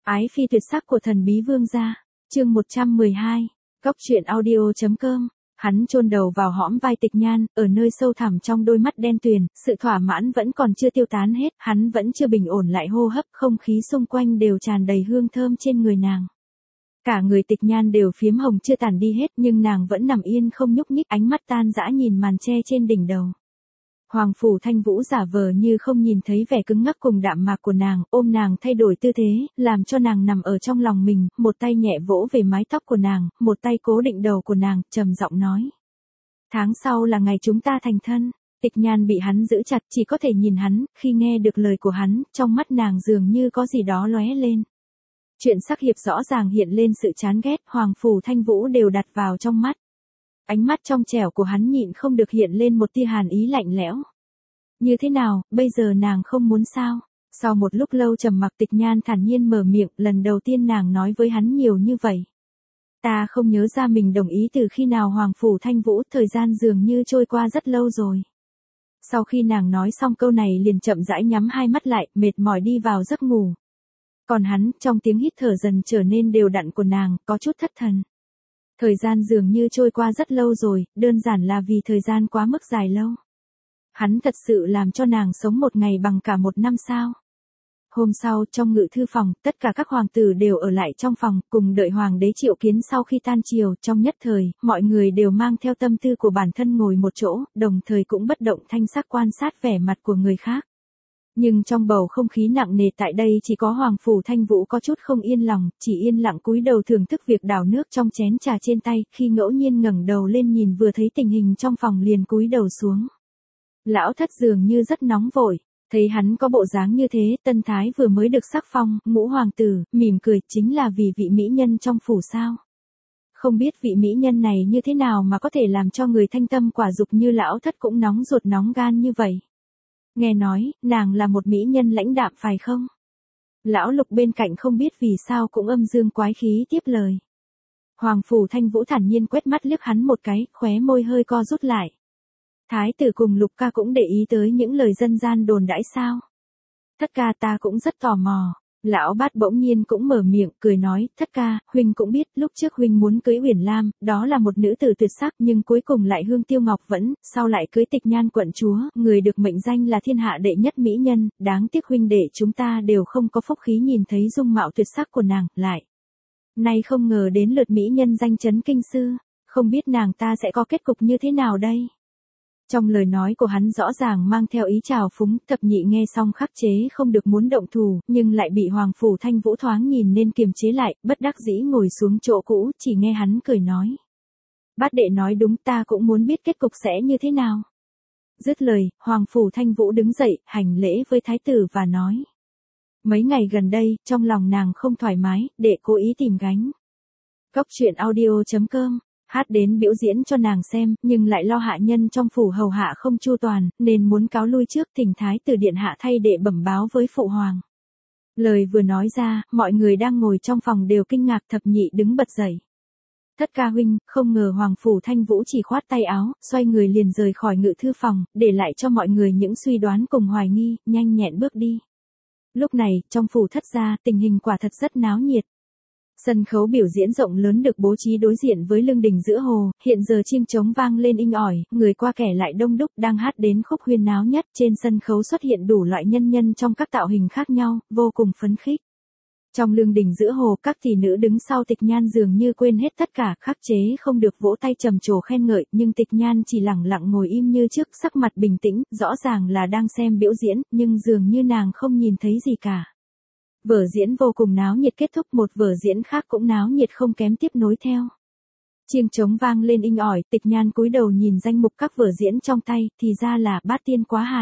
Ái phi tuyệt sắc của thần bí vương gia. Chương 112. Góc truyện audio.com. Hắn chôn đầu vào hõm vai Tịch Nhan, ở nơi sâu thẳm trong đôi mắt đen tuyền, sự thỏa mãn vẫn còn chưa tiêu tán hết, hắn vẫn chưa bình ổn lại hô hấp, không khí xung quanh đều tràn đầy hương thơm trên người nàng. Cả người Tịch Nhan đều phiếm hồng chưa tàn đi hết, nhưng nàng vẫn nằm yên không nhúc nhích, ánh mắt tan dã nhìn màn che trên đỉnh đầu. Hoàng Phủ Thanh Vũ giả vờ như không nhìn thấy vẻ cứng ngắc cùng đạm mạc của nàng, ôm nàng thay đổi tư thế, làm cho nàng nằm ở trong lòng mình, một tay nhẹ vỗ về mái tóc của nàng, một tay cố định đầu của nàng, trầm giọng nói. Tháng sau là ngày chúng ta thành thân. Tịch Nhan bị hắn giữ chặt, chỉ có thể nhìn hắn, khi nghe được lời của hắn, trong mắt nàng dường như có gì đó lóe lên. Chuyện sắc hiệp rõ ràng hiện lên sự chán ghét, Hoàng Phủ Thanh Vũ đều đặt vào trong mắt. Ánh mắt trong trẻo của hắn nhịn không được hiện lên một tia hàn ý lạnh lẽo. Như thế nào, bây giờ nàng không muốn sao? Sau một lúc lâu trầm mặc Tịch Nhan thản nhiên mở miệng, lần đầu tiên nàng nói với hắn nhiều như vậy. Ta không nhớ ra mình đồng ý từ khi nào Hoàng Phủ Thanh Vũ, thời gian dường như trôi qua rất lâu rồi. Sau khi nàng nói xong câu này liền chậm rãi nhắm hai mắt lại, mệt mỏi đi vào giấc ngủ. Còn hắn, trong tiếng hít thở dần trở nên đều đặn của nàng, có chút thất thần. Thời gian dường như trôi qua rất lâu rồi, đơn giản là vì thời gian quá mức dài lâu. Hắn thật sự làm cho nàng sống một ngày bằng cả một năm sao? Hôm sau, trong ngự thư phòng, tất cả các hoàng tử đều ở lại trong phòng, cùng đợi hoàng đế triệu kiến sau khi tan triều, trong nhất thời, mọi người đều mang theo tâm tư của bản thân ngồi một chỗ, đồng thời cũng bất động thanh sắc quan sát vẻ mặt của người khác. Nhưng trong bầu không khí nặng nề tại đây chỉ có Hoàng Phủ Thanh Vũ có chút không yên lòng, chỉ yên lặng cúi đầu thưởng thức việc đảo nước trong chén trà trên tay, khi ngẫu nhiên ngẩng đầu lên nhìn vừa thấy tình hình trong phòng liền cúi đầu xuống. Lão thất dường như rất nóng vội, thấy hắn có bộ dáng như thế, Tân Thái vừa mới được sắc phong, ngũ hoàng tử, mỉm cười, chính là vì vị mỹ nhân trong phủ sao. Không biết vị mỹ nhân này như thế nào mà có thể làm cho người thanh tâm quả dục như lão thất cũng nóng ruột nóng gan như vậy. Nghe nói, nàng là một mỹ nhân lãnh đạm phải không? Lão Lục bên cạnh không biết vì sao cũng âm dương quái khí tiếp lời. Hoàng Phủ Thanh Vũ thản nhiên quét mắt liếc hắn một cái, khóe môi hơi co rút lại. Thái tử cùng Lục ca cũng để ý tới những lời dân gian đồn đãi sao? Thất ca ta cũng rất tò mò. Lão Bát bỗng nhiên cũng mở miệng, cười nói, thất ca, huynh cũng biết, lúc trước huynh muốn cưới Uyển Lam, đó là một nữ tử tuyệt sắc nhưng cuối cùng lại hương tiêu ngọc vẫn, sau lại cưới Tịch Nhan quận chúa, người được mệnh danh là thiên hạ đệ nhất mỹ nhân, đáng tiếc huynh đệ chúng ta đều không có phúc khí nhìn thấy dung mạo tuyệt sắc của nàng, lại. Nay không ngờ đến lượt mỹ nhân danh chấn kinh sư, không biết nàng ta sẽ có kết cục như thế nào đây? Trong lời nói của hắn rõ ràng mang theo ý trào phúng, Thập Nhị nghe xong khắc chế không được muốn động thủ, nhưng lại bị Hoàng Phủ Thanh Vũ thoáng nhìn nên kiềm chế lại, bất đắc dĩ ngồi xuống chỗ cũ, chỉ nghe hắn cười nói. Bát đệ nói đúng, ta cũng muốn biết kết cục sẽ như thế nào. Dứt lời, Hoàng Phủ Thanh Vũ đứng dậy, hành lễ với thái tử và nói. Mấy ngày gần đây, trong lòng nàng không thoải mái, đệ cố ý tìm gánh. Góc truyện audio.com. Hát đến biểu diễn cho nàng xem, nhưng lại lo hạ nhân trong phủ hầu hạ không chu toàn, nên muốn cáo lui trước, thỉnh thái tử điện hạ thay đệ bẩm báo với phụ hoàng. Lời vừa nói ra, mọi người đang ngồi trong phòng đều kinh ngạc. Thập Nhị đứng bật dậy. Thất ca huynh, không ngờ Hoàng Phủ Thanh Vũ chỉ khoát tay áo, xoay người liền rời khỏi ngự thư phòng, để lại cho mọi người những suy đoán cùng hoài nghi, nhanh nhẹn bước đi. Lúc này, trong phủ thất gia, tình hình quả thật rất náo nhiệt. Sân khấu biểu diễn rộng lớn được bố trí đối diện với lưng đình giữa hồ, hiện giờ chiêng trống vang lên inh ỏi, người qua kẻ lại đông đúc đang hát đến khúc huyên náo nhất, trên sân khấu xuất hiện đủ loại nhân nhân trong các tạo hình khác nhau, vô cùng phấn khích. Trong lưng đình giữa hồ, các tỷ nữ đứng sau Tịch Nhan dường như quên hết tất cả, khắc chế không được vỗ tay trầm trồ khen ngợi, nhưng Tịch Nhan chỉ lẳng lặng ngồi im như trước, sắc mặt bình tĩnh, rõ ràng là đang xem biểu diễn, nhưng dường như nàng không nhìn thấy gì cả. Vở diễn vô cùng náo nhiệt kết thúc, một vở diễn khác cũng náo nhiệt không kém tiếp nối theo. Chiêng trống vang lên inh ỏi, Tịch Nhan cúi đầu nhìn danh mục các vở diễn trong tay, thì ra là Bát Tiên Quá Hải.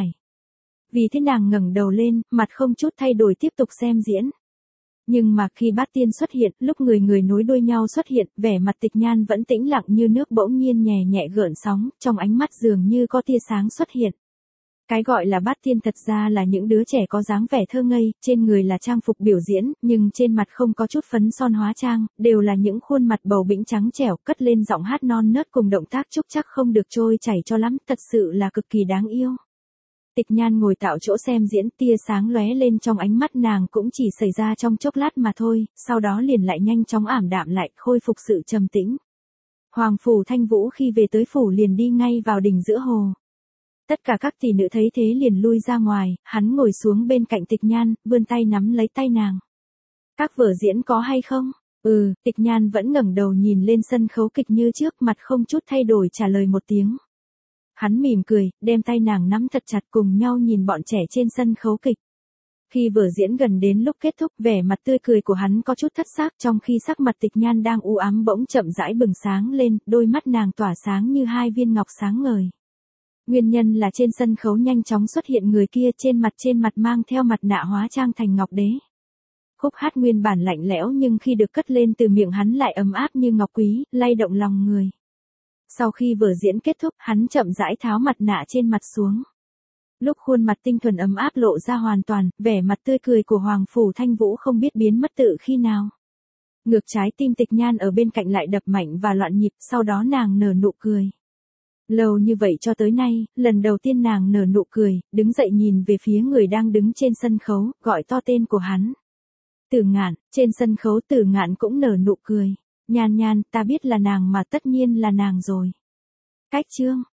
Vì thế nàng ngẩng đầu lên, mặt không chút thay đổi tiếp tục xem diễn. Nhưng mà khi Bát Tiên xuất hiện, lúc người người nối đuôi nhau xuất hiện, vẻ mặt Tịch Nhan vẫn tĩnh lặng như nước, bỗng nhiên nhẹ nhẹ gợn sóng, trong ánh mắt dường như có tia sáng xuất hiện. Cái gọi là Bát Tiên thật ra là những đứa trẻ có dáng vẻ thơ ngây, trên người là trang phục biểu diễn, nhưng trên mặt không có chút phấn son hóa trang, đều là những khuôn mặt bầu bĩnh trắng trẻo, cất lên giọng hát non nớt cùng động tác trúc chắc không được trôi chảy cho lắm, thật sự là cực kỳ đáng yêu. Tịch Nhan ngồi tạo chỗ xem diễn, tia sáng lóe lên trong ánh mắt nàng cũng chỉ xảy ra trong chốc lát mà thôi, sau đó liền lại nhanh chóng ảm đạm lại, khôi phục sự trầm tĩnh. Hoàng phủ Thanh Vũ khi về tới phủ liền đi ngay vào đình giữa hồ. Tất cả các tỷ nữ thấy thế liền lui ra ngoài, hắn ngồi xuống bên cạnh Tịch Nhan, vươn tay nắm lấy tay nàng. Các vở diễn có hay không? Tịch Nhan vẫn ngẩng đầu nhìn lên sân khấu kịch như trước, mặt không chút thay đổi trả lời một tiếng. Hắn mỉm cười, đem tay nàng nắm thật chặt, cùng nhau nhìn bọn trẻ trên sân khấu kịch. Khi vở diễn gần đến lúc kết thúc, vẻ mặt tươi cười của hắn có chút thất xác, trong khi sắc mặt Tịch Nhan đang u ám bỗng chậm rãi bừng sáng lên, đôi mắt nàng tỏa sáng như hai viên ngọc sáng ngời. Nguyên nhân là trên sân khấu nhanh chóng xuất hiện người kia, trên mặt mang theo mặt nạ hóa trang thành ngọc đế. Khúc hát nguyên bản lạnh lẽo nhưng khi được cất lên từ miệng hắn lại ấm áp như ngọc quý, lay động lòng người. Sau khi vở diễn kết thúc, hắn chậm rãi tháo mặt nạ trên mặt xuống. Lúc khuôn mặt tinh thuần ấm áp lộ ra hoàn toàn, vẻ mặt tươi cười của Hoàng phủ Thanh Vũ không biết biến mất tự khi nào. Ngược trái tim Tịch Nhan ở bên cạnh lại đập mạnh và loạn nhịp, sau đó nàng nở nụ cười. Lâu như vậy cho tới nay, lần đầu tiên nàng nở nụ cười, đứng dậy nhìn về phía người đang đứng trên sân khấu, gọi to tên của hắn. Tử Ngạn. Trên sân khấu Tử Ngạn cũng nở nụ cười. Nhan Nhan, ta biết là nàng mà, tất nhiên là nàng rồi. Cách chương.